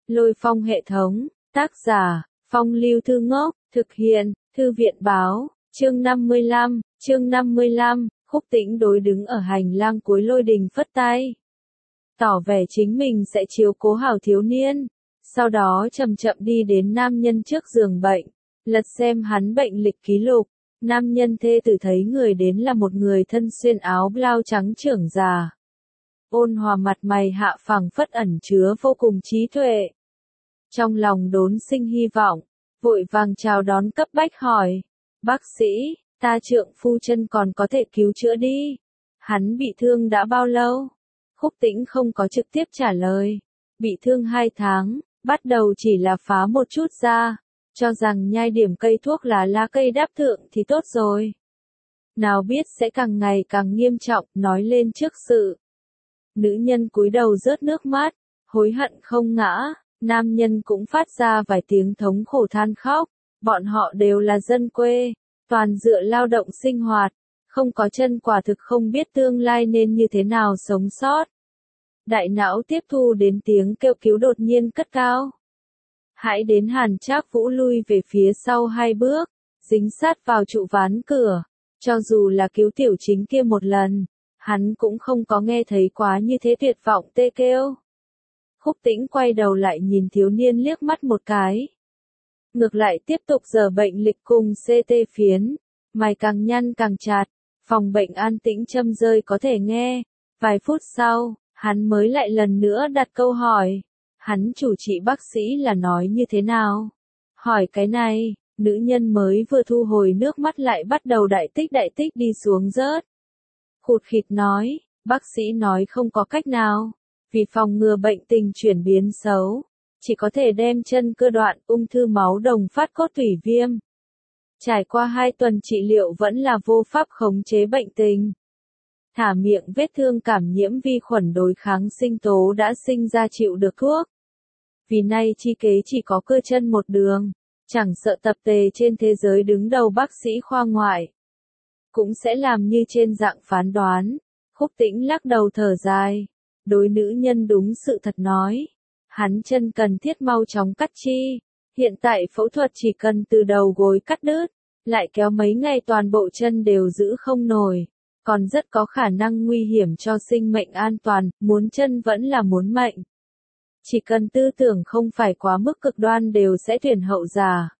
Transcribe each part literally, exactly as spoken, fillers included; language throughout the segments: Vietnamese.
Lôi Phong hệ thống, tác giả, Phong Lưu Thư Ngốc, thực hiện, Thư viện báo, chương năm mươi lăm, chương năm mươi lăm, Khúc Tĩnh đối đứng ở hành lang cuối lôi đình phất tay. Tỏ vẻ chính mình sẽ chiếu cố hảo thiếu niên, sau đó chậm chậm đi đến nam nhân trước giường bệnh, lật xem hắn bệnh lịch ký lục. Nam nhân thê tử thấy người đến là một người thân xuyên áo blau trắng trưởng già. Ôn hòa mặt mày hạ phẳng phất ẩn chứa vô cùng trí tuệ. Trong lòng đốn sinh hy vọng, vội vàng chào đón cấp bách hỏi. Bác sĩ, ta trượng phu chân còn có thể cứu chữa đi. Hắn bị thương đã bao lâu? Khúc Tĩnh không có trực tiếp trả lời. Bị thương hai tháng, bắt đầu chỉ là phá một chút da. Cho rằng nhai điểm cây thuốc lá lá cây đáp thượng thì tốt rồi. Nào biết sẽ càng ngày càng nghiêm trọng, nói lên trước sự. Nữ nhân cúi đầu rớt nước mắt, hối hận không ngã, nam nhân cũng phát ra vài tiếng thống khổ than khóc. Bọn họ đều là dân quê, toàn dựa lao động sinh hoạt, không có chân quả thực không biết tương lai nên như thế nào sống sót. Đại não tiếp thu đến tiếng kêu cứu đột nhiên cất cao. Hãy đến Hàn Trác Vũ lui về phía sau hai bước, dính sát vào trụ ván cửa. Cho dù là cứu tiểu chính kia một lần, hắn cũng không có nghe thấy quá như thế tuyệt vọng tê kêu. Khúc Tĩnh quay đầu lại nhìn thiếu niên liếc mắt một cái. Ngược lại tiếp tục giờ bệnh lịch cùng xê tê phiến, mày càng nhăn càng chặt, phòng bệnh an tĩnh châm rơi có thể nghe. Vài phút sau, hắn mới lại lần nữa đặt câu hỏi. Hắn chủ trị bác sĩ là nói như thế nào? Hỏi cái này, nữ nhân mới vừa thu hồi nước mắt lại bắt đầu đại tích đại tích đi xuống rớt. Khụt khịt nói, bác sĩ nói không có cách nào, vì phòng ngừa bệnh tình chuyển biến xấu, chỉ có thể đem chân cơ đoạn ung thư máu đồng phát cốt tủy viêm. Trải qua hai tuần trị liệu vẫn là vô pháp khống chế bệnh tình. Thả miệng vết thương cảm nhiễm vi khuẩn đối kháng sinh tố đã sinh ra chịu được thuốc. Vì nay chi kế chỉ có cơ chân một đường, chẳng sợ tập tề trên thế giới đứng đầu bác sĩ khoa ngoại. Cũng sẽ làm như trên dạng phán đoán. Khúc Tĩnh lắc đầu thở dài, đối nữ nhân đúng sự thật nói. Hắn chân cần thiết mau chóng cắt chi, hiện tại phẫu thuật chỉ cần từ đầu gối cắt đứt, lại kéo mấy ngày toàn bộ chân đều giữ không nổi. Còn rất có khả năng nguy hiểm cho sinh mệnh an toàn, muốn chân vẫn là muốn mệnh. Chỉ cần tư tưởng không phải quá mức cực đoan đều sẽ tuyển hậu giả.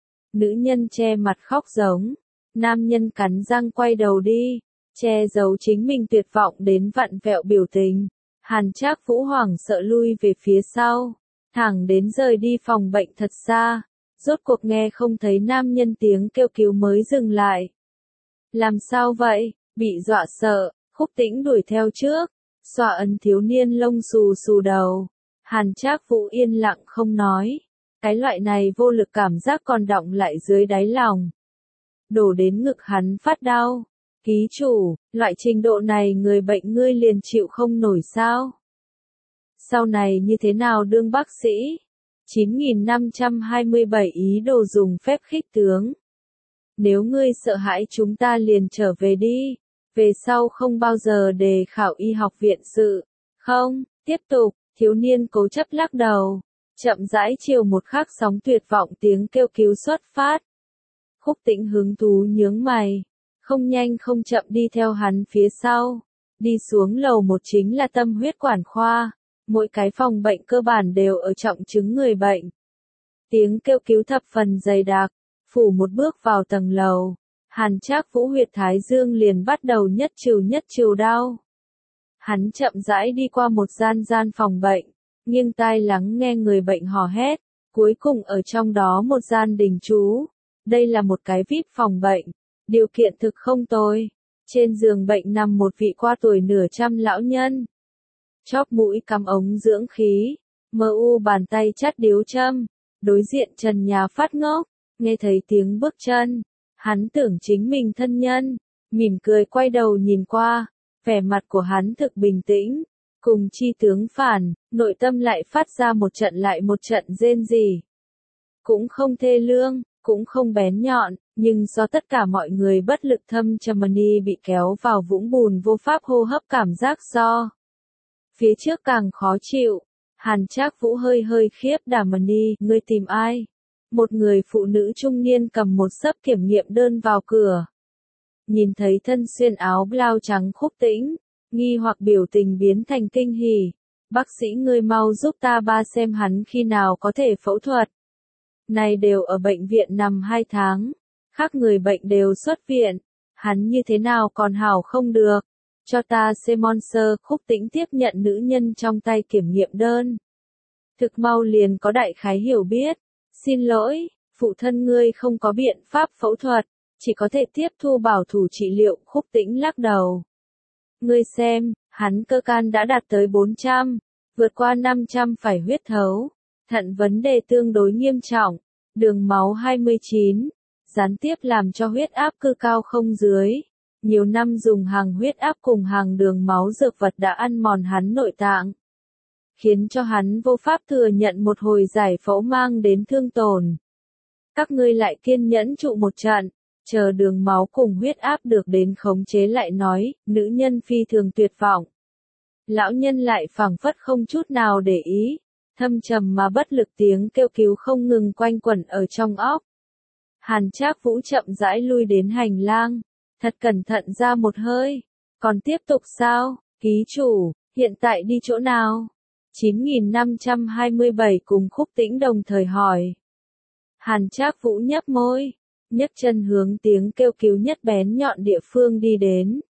Nữ nhân che mặt khóc giống, nam nhân cắn răng quay đầu đi, che giấu chính mình tuyệt vọng đến vặn vẹo biểu tình. Hàn Trác Vũ hoảng sợ lui về phía sau, thẳng đến rời đi phòng bệnh thật xa, rốt cuộc nghe không thấy nam nhân tiếng kêu cứu mới dừng lại. Làm sao vậy? Bị dọa sợ, Khúc Tĩnh đuổi theo trước, xoa ấn thiếu niên lông xù xù đầu. Hàn Trác Vũ yên lặng không nói, cái loại này vô lực cảm giác còn đọng lại dưới đáy lòng. Đổ đến ngực hắn phát đau. Ký chủ, loại trình độ này người bệnh ngươi liền chịu không nổi sao? Sau này như thế nào đương bác sĩ? chín nghìn năm trăm hai mươi bảy ý đồ dùng phép khích tướng. Nếu ngươi sợ hãi chúng ta liền trở về đi. Về sau không bao giờ đề khảo y học viện sự. Không, tiếp tục, thiếu niên cố chấp lắc đầu. Chậm rãi chiều một khắc sóng tuyệt vọng tiếng kêu cứu xuất phát. Khúc Tĩnh hứng thú nhướng mày. Không nhanh không chậm đi theo hắn phía sau. Đi xuống lầu một chính là tâm huyết quản khoa. Mỗi cái phòng bệnh cơ bản đều ở trọng chứng người bệnh. Tiếng kêu cứu thập phần dày đặc. Phủ một bước vào tầng lầu. Hàn Trác Vũ huyệt thái dương liền bắt đầu nhất trừ nhất trừ đau. Hắn chậm rãi đi qua một gian gian phòng bệnh, nghiêng tai lắng nghe người bệnh hò hét, cuối cùng ở trong đó một gian đình trú. Đây là một cái víp phòng bệnh, điều kiện thực không tồi. Trên giường bệnh nằm một vị qua tuổi nửa trăm lão nhân. Chóp mũi cắm ống dưỡng khí, mờ u bàn tay chắt điếu châm, đối diện trần nhà phát ngốc, nghe thấy tiếng bước chân. Hắn tưởng chính mình thân nhân, mỉm cười quay đầu nhìn qua, vẻ mặt của hắn thực bình tĩnh, cùng chi tướng phản, nội tâm lại phát ra một trận lại một trận rên rỉ. Cũng không thê lương, cũng không bén nhọn, nhưng do tất cả mọi người bất lực thâm Germany bị kéo vào vũng bùn vô pháp hô hấp cảm giác do. Phía trước càng khó chịu, Hàn Trác Vũ hơi hơi khiếp đảm mà đi, ngươi tìm ai? Một người phụ nữ trung niên cầm một xấp kiểm nghiệm đơn vào cửa. Nhìn thấy thân xuyên áo blau trắng Khúc Tĩnh, nghi hoặc biểu tình biến thành kinh hỉ. Bác sĩ ngươi mau giúp ta ba xem hắn khi nào có thể phẫu thuật. Này đều ở bệnh viện nằm hai tháng, khác người bệnh đều xuất viện, hắn như thế nào còn hảo không được. Cho ta xem Monster. Khúc Tĩnh tiếp nhận nữ nhân trong tay kiểm nghiệm đơn. Thực mau liền có đại khái hiểu biết. Xin lỗi, phụ thân ngươi không có biện pháp phẫu thuật, chỉ có thể tiếp thu bảo thủ trị liệu. Khúc Tĩnh lắc đầu. Ngươi xem, hắn cơ can đã đạt tới bốn trăm, vượt qua năm trăm phải huyết thấu. Thận vấn đề tương đối nghiêm trọng, đường máu hai mươi chín, gián tiếp làm cho huyết áp cư cao không dưới. Nhiều năm dùng hàng huyết áp cùng hàng đường máu dược vật đã ăn mòn hắn nội tạng, khiến cho hắn vô pháp thừa nhận một hồi giải phẫu mang đến thương tổn. Các ngươi lại kiên nhẫn trụ một trận, chờ đường máu cùng huyết áp được đến khống chế lại nói, nữ nhân phi thường tuyệt vọng. Lão nhân lại phảng phất không chút nào để ý, thâm trầm mà bất lực tiếng kêu cứu không ngừng quanh quẩn ở trong óc. Hàn Trác Vũ chậm rãi lui đến hành lang, thật cẩn thận ra một hơi. Còn tiếp tục sao, ký chủ, hiện tại đi chỗ nào? chín nghìn năm trăm hai mươi bảy cùng Khúc Tĩnh đồng thời hỏi. Hàn Trác Vũ nhấp môi, nhấc chân hướng tiếng kêu cứu nhất bén nhọn địa phương đi đến.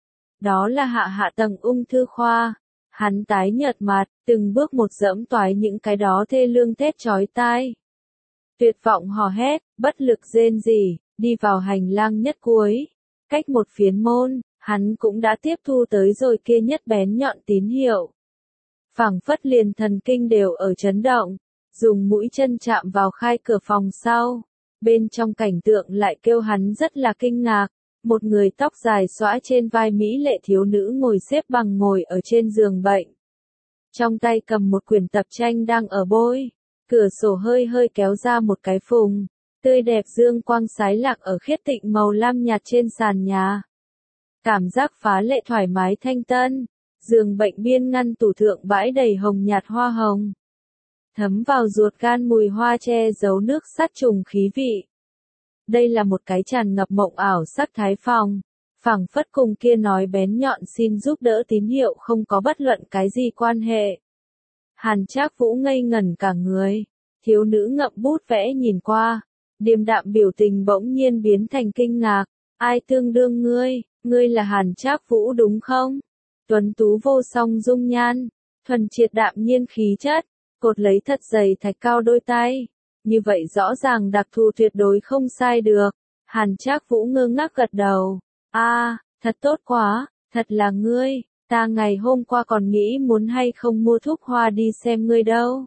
Đó là hạ hạ tầng ung thư khoa. Hắn tái nhợt mặt, từng bước một dẫm toái những cái đó thê lương thét chói tai. Tuyệt vọng hò hét, bất lực rên rỉ, đi vào hành lang nhất cuối. Cách một phiến môn, hắn cũng đã tiếp thu tới rồi kia nhất bén nhọn tín hiệu. Phảng phất liền thần kinh đều ở chấn động, dùng mũi chân chạm vào khai cửa phòng sau. Bên trong cảnh tượng lại kêu hắn rất là kinh ngạc. Một người tóc dài xõa trên vai mỹ lệ thiếu nữ ngồi xếp bằng ngồi ở trên giường bệnh. Trong tay cầm một quyển tập tranh đang ở bôi. Cửa sổ hơi hơi kéo ra một cái phùng. Tươi đẹp dương quang sái lạc ở khiết tịnh màu lam nhạt trên sàn nhà. Cảm giác phá lệ thoải mái thanh tân. Giường bệnh biên ngăn tủ thượng bãi đầy hồng nhạt hoa hồng. Thấm vào ruột gan mùi hoa che giấu nước sát trùng khí vị. Đây là một cái tràn ngập mộng ảo sắc thái phòng, phảng phất cùng kia nói bén nhọn xin giúp đỡ tín hiệu không có bất luận cái gì quan hệ. Hàn Trác Vũ ngây ngẩn cả người, thiếu nữ ngậm bút vẽ nhìn qua, điềm đạm biểu tình bỗng nhiên biến thành kinh ngạc. Ai tương đương ngươi, ngươi là Hàn Trác Vũ đúng không? Tuấn tú vô song dung nhan, thuần triệt đạm nhiên khí chất, cột lấy thật dày thạch cao đôi tay. Như vậy rõ ràng đặc thù tuyệt đối không sai được. Hàn Trác Vũ ngơ ngác gật đầu. A, à, thật tốt quá, thật là ngươi, ta ngày hôm qua còn nghĩ muốn hay không mua thuốc hoa đi xem ngươi đâu.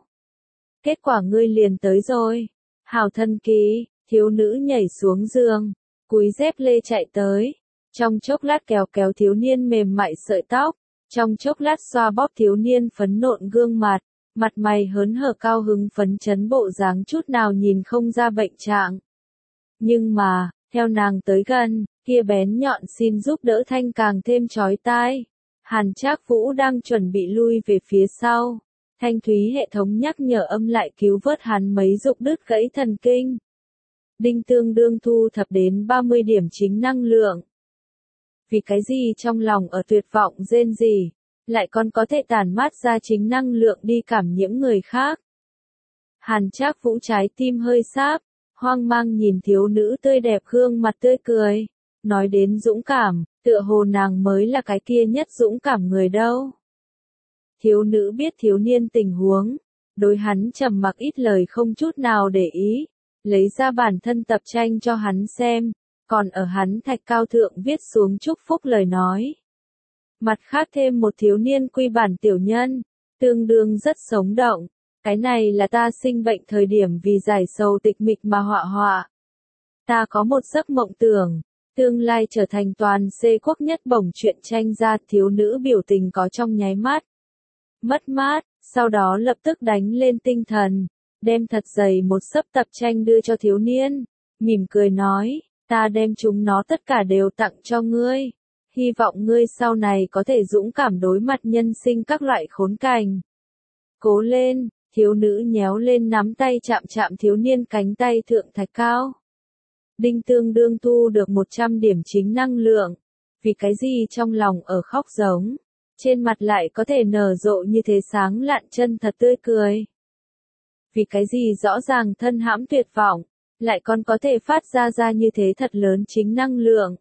Kết quả ngươi liền tới rồi. Hảo thần kỳ, thiếu nữ nhảy xuống giường, cúi dép lê chạy tới. Trong chốc lát kéo kéo thiếu niên mềm mại sợi tóc, trong chốc lát xoa bóp thiếu niên phấn nộn gương mặt. Mặt mày hớn hở cao hứng phấn chấn bộ dáng chút nào nhìn không ra bệnh trạng. Nhưng mà, theo nàng tới gần, kia bén nhọn xin giúp đỡ thanh càng thêm chói tai. Hàn Trác Vũ đang chuẩn bị lui về phía sau. Thanh thúy hệ thống nhắc nhở âm lại cứu vớt hắn mấy dục đứt gãy thần kinh. Đinh tương đương thu thập đến ba mươi điểm chính năng lượng. Vì cái gì trong lòng ở tuyệt vọng rên rỉ, lại còn có thể tản mát ra chính năng lượng đi cảm nhiễm người khác. Hàn Trác Vũ trái tim hơi sáp, hoang mang nhìn thiếu nữ tươi đẹp gương mặt tươi cười. Nói đến dũng cảm, tựa hồ nàng mới là cái kia nhất dũng cảm người đâu. Thiếu nữ biết thiếu niên tình huống, đối hắn trầm mặc ít lời không chút nào để ý, lấy ra bản thân tập tranh cho hắn xem, còn ở hắn thạch cao thượng viết xuống chúc phúc lời nói. Mặt khác thêm một thiếu niên quy bản tiểu nhân, tương đương rất sống động. Cái này là ta sinh bệnh thời điểm vì giải sầu tịch mịch mà họa họa. Ta có một giấc mộng tưởng, tương lai trở thành toàn xê quốc nhất bổng truyện tranh ra. Thiếu nữ biểu tình có trong nháy mắt mất mát, sau đó lập tức đánh lên tinh thần, đem thật dày một xấp tập tranh đưa cho thiếu niên, mỉm cười nói, ta đem chúng nó tất cả đều tặng cho ngươi. Hy vọng ngươi sau này có thể dũng cảm đối mặt nhân sinh các loại khốn cảnh. Cố lên, thiếu nữ nhéo lên nắm tay chạm chạm thiếu niên cánh tay thượng thạch cao. Đinh tương đương thu được một trăm điểm chính năng lượng. Vì cái gì trong lòng ở khóc giống, trên mặt lại có thể nở rộ như thế sáng lạn chân thật tươi cười. Vì cái gì rõ ràng thân hãm tuyệt vọng, lại còn có thể phát ra ra như thế thật lớn chính năng lượng.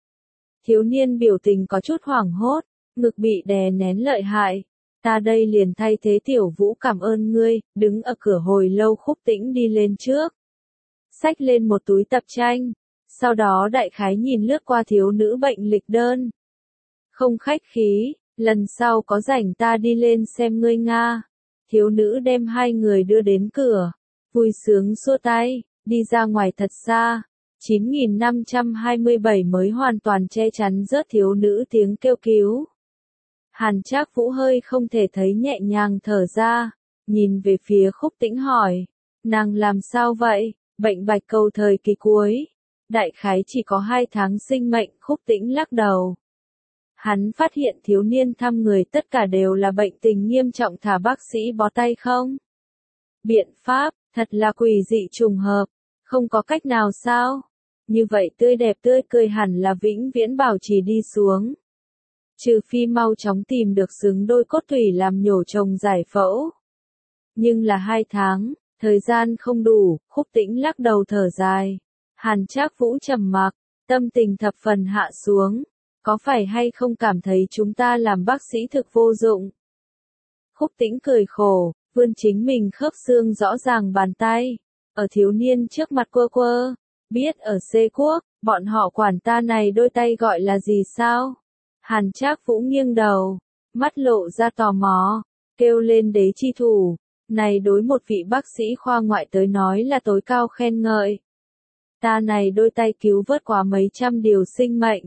Thiếu niên biểu tình có chút hoảng hốt, ngực bị đè nén lợi hại. Ta đây liền thay thế Tiểu Vũ cảm ơn ngươi, đứng ở cửa hồi lâu Khúc Tĩnh đi lên trước. Xách lên một túi tập tranh, sau đó đại khái nhìn lướt qua thiếu nữ bệnh lịch đơn. Không khách khí, lần sau có rảnh ta đi lên xem ngươi Nga. Thiếu nữ đem hai người đưa đến cửa, vui sướng xua tay, đi ra ngoài thật xa. chín nghìn năm trăm hai mươi bảy mới hoàn toàn che chắn rớt thiếu nữ tiếng kêu cứu. Hàn Trác Vũ hơi không thể thấy nhẹ nhàng thở ra, nhìn về phía Khúc Tĩnh hỏi, nàng làm sao vậy, bệnh bạch cầu thời kỳ cuối, đại khái chỉ có hai tháng sinh mệnh. Khúc Tĩnh lắc đầu. Hắn phát hiện thiếu niên thăm người tất cả đều là bệnh tình nghiêm trọng thả bác sĩ bó tay không? Biện pháp, thật là quỷ dị trùng hợp, không có cách nào sao? Như vậy tươi đẹp tươi cười hẳn là vĩnh viễn bảo trì đi xuống. Trừ phi mau chóng tìm được xứng đôi cốt thủy làm nhổ trồng giải phẫu. Nhưng là hai tháng, thời gian không đủ. Khúc Tĩnh lắc đầu thở dài. Hàn Trác Vũ trầm mặc, tâm tình thập phần hạ xuống. Có phải hay không cảm thấy chúng ta làm bác sĩ thực vô dụng? Khúc Tĩnh cười khổ, vươn chính mình khớp xương rõ ràng bàn tay, ở thiếu niên trước mặt quơ quơ. Biết ở C quốc, bọn họ quản ta này đôi tay gọi là gì sao? Hàn Trác Vũ nghiêng đầu, mắt lộ ra tò mò, kêu lên đế chi thủ. Này đối một vị bác sĩ khoa ngoại tới nói là tối cao khen ngợi. Ta này đôi tay cứu vớt quá mấy trăm điều sinh mệnh.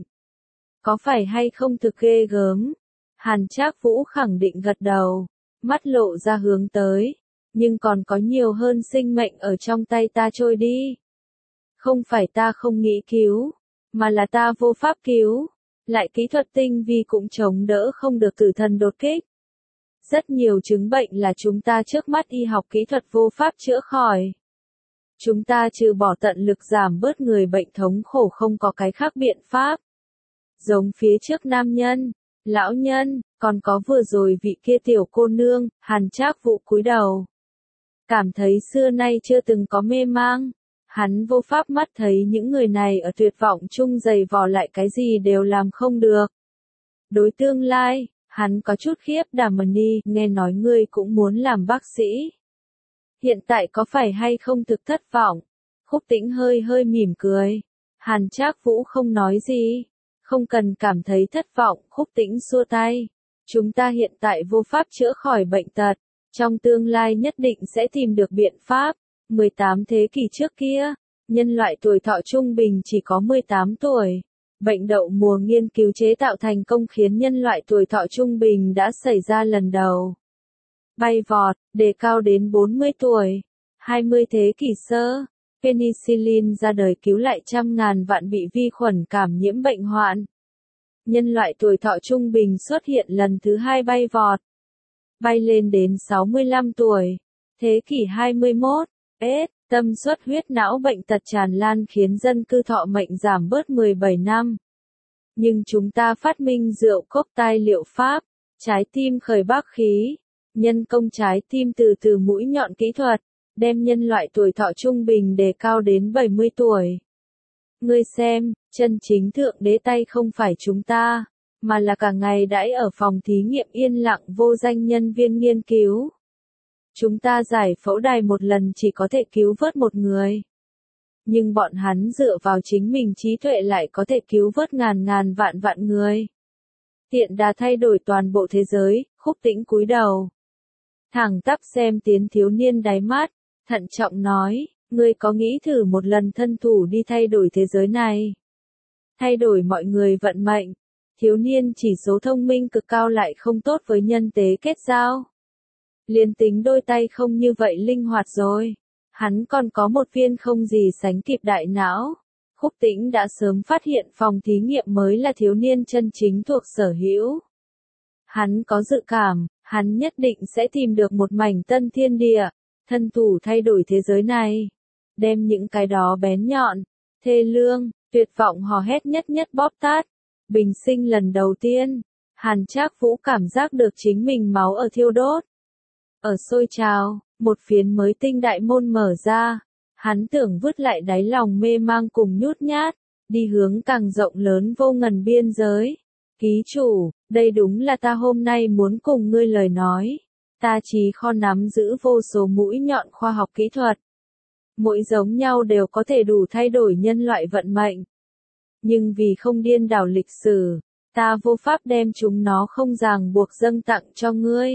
Có phải hay không thực ghê gớm? Hàn Trác Vũ khẳng định gật đầu, mắt lộ ra hướng tới. Nhưng còn có nhiều hơn sinh mệnh ở trong tay ta trôi đi. Không phải ta không nghĩ cứu, mà là ta vô pháp cứu. Lại kỹ thuật tinh vi cũng chống đỡ không được tử thần đột kích. Rất nhiều chứng bệnh là chúng ta trước mắt y học kỹ thuật vô pháp chữa khỏi. Chúng ta trừ bỏ tận lực giảm bớt người bệnh thống khổ không có cái khác biện pháp. Giống phía trước nam nhân, lão nhân, còn có vừa rồi vị kia tiểu cô nương. Hàn Trác Vũ cúi đầu. Cảm thấy xưa nay chưa từng có mê mang. Hắn vô pháp mắt thấy những người này ở tuyệt vọng chung giày vò lại cái gì đều làm không được. Đối tương lai, hắn có chút khiếp đảm mà đi, nghe nói ngươi cũng muốn làm bác sĩ. Hiện tại có phải hay không thực thất vọng? Khúc Tĩnh hơi hơi mỉm cười. Hàn Trác Vũ không nói gì. Không cần cảm thấy thất vọng. Khúc Tĩnh xua tay. Chúng ta hiện tại vô pháp chữa khỏi bệnh tật. Trong tương lai nhất định sẽ tìm được biện pháp. mười tám thế kỷ trước kia, nhân loại tuổi thọ trung bình chỉ có mười tám tuổi. Bệnh đậu mùa nghiên cứu chế tạo thành công khiến nhân loại tuổi thọ trung bình đã xảy ra lần đầu. Bay vọt, đề cao đến bốn mươi tuổi. hai mươi thế kỷ sơ, penicillin ra đời cứu lại trăm ngàn vạn bị vi khuẩn cảm nhiễm bệnh hoạn. Nhân loại tuổi thọ trung bình xuất hiện lần thứ hai bay vọt. Bay lên đến sáu mươi lăm tuổi. Thế kỷ hai mươi mốt, S, tâm xuất huyết não bệnh tật tràn lan khiến dân cư thọ mệnh giảm bớt mười bảy năm. Nhưng chúng ta phát minh rượu cốc tai liệu pháp, trái tim khởi bác khí, nhân công trái tim từ từ mũi nhọn kỹ thuật, đem nhân loại tuổi thọ trung bình đề cao đến bảy mươi tuổi. Ngươi xem, chân chính thượng đế tay không phải chúng ta, mà là cả ngày đãi ở phòng thí nghiệm yên lặng vô danh nhân viên nghiên cứu. Chúng ta giải phẫu đài một lần chỉ có thể cứu vớt một người. Nhưng bọn hắn dựa vào chính mình trí tuệ lại có thể cứu vớt ngàn ngàn vạn vạn người. Tiện đà thay đổi toàn bộ thế giới. Khúc Tĩnh cúi đầu. Thẳng tắp xem tiến thiếu niên đáy mắt, thận trọng nói, ngươi có nghĩ thử một lần thân thủ đi thay đổi thế giới này? Thay đổi mọi người vận mệnh. Thiếu niên chỉ số thông minh cực cao lại không tốt với nhân tế kết giao. Liên tính đôi tay không như vậy linh hoạt rồi. Hắn còn có một viên không gì sánh kịp đại não. Khúc Tĩnh đã sớm phát hiện phòng thí nghiệm mới là thiếu niên chân chính thuộc sở hữu. Hắn có dự cảm, Hắn nhất định sẽ tìm được một mảnh tân thiên địa, thân thủ thay đổi thế giới này. Đem những cái đó bén nhọn, thê lương, tuyệt vọng hò hét nhất nhất bóp tát. Bình sinh lần đầu tiên, Hàn Trác Vũ cảm giác được chính mình máu ở thiêu đốt. Ở sôi trào, một phiến mới tinh đại môn mở ra. Hắn tưởng vứt lại đáy lòng mê mang cùng nhút nhát, đi hướng càng rộng lớn vô ngần biên giới. Ký chủ, đây đúng là ta hôm nay muốn cùng ngươi lời nói. Ta trí kho nắm giữ vô số mũi nhọn khoa học kỹ thuật. Mỗi giống nhau đều có thể đủ thay đổi nhân loại vận mệnh. Nhưng vì không điên đảo lịch sử, ta vô pháp đem chúng nó không ràng buộc dâng tặng cho ngươi.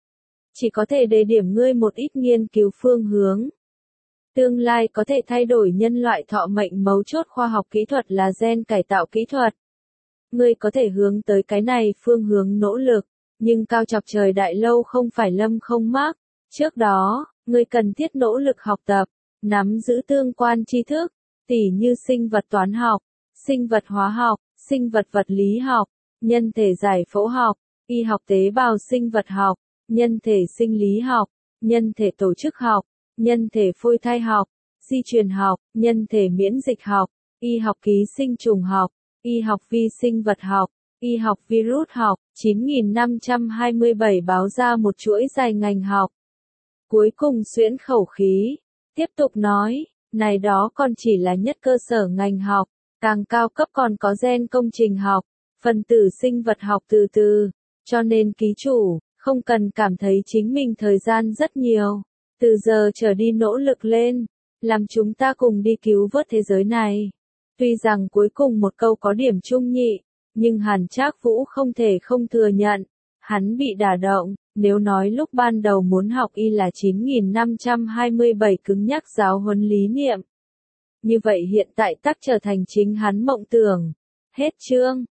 Chỉ có thể đề điểm ngươi một ít nghiên cứu phương hướng. Tương lai có thể thay đổi nhân loại thọ mệnh mấu chốt khoa học kỹ thuật là gen cải tạo kỹ thuật. Ngươi có thể hướng tới cái này phương hướng nỗ lực, nhưng cao chọc trời đại lâu không phải lâm không mắc. Trước đó, ngươi cần thiết nỗ lực học tập, nắm giữ tương quan tri thức, tỉ như sinh vật toán học, sinh vật hóa học, sinh vật vật lý học, nhân thể giải phẫu học, y học tế bào sinh vật học, nhân thể sinh lý học, nhân thể tổ chức học, nhân thể phôi thai học, di truyền học, nhân thể miễn dịch học, y học ký sinh trùng học, y học vi sinh vật học, y học virus học. chín nghìn năm trăm hai mươi bảy báo ra một chuỗi dài ngành học. Cuối cùng xuyễn khẩu khí, tiếp tục nói, này đó còn chỉ là nhất cơ sở ngành học, càng cao cấp còn có gen công trình học, phân tử sinh vật học từ từ, cho nên ký chủ, không cần cảm thấy chính mình thời gian rất nhiều, từ giờ trở đi nỗ lực lên, làm chúng ta cùng đi cứu vớt thế giới này. Tuy rằng cuối cùng một câu có điểm chung nhị, nhưng Hàn Trác Vũ không thể không thừa nhận, hắn bị đả động, nếu nói lúc ban đầu muốn học y là chín nghìn năm trăm hai mươi bảy cứng nhắc giáo huấn lý niệm. Như vậy hiện tại tắc trở thành chính hắn mộng tưởng. Hết chương.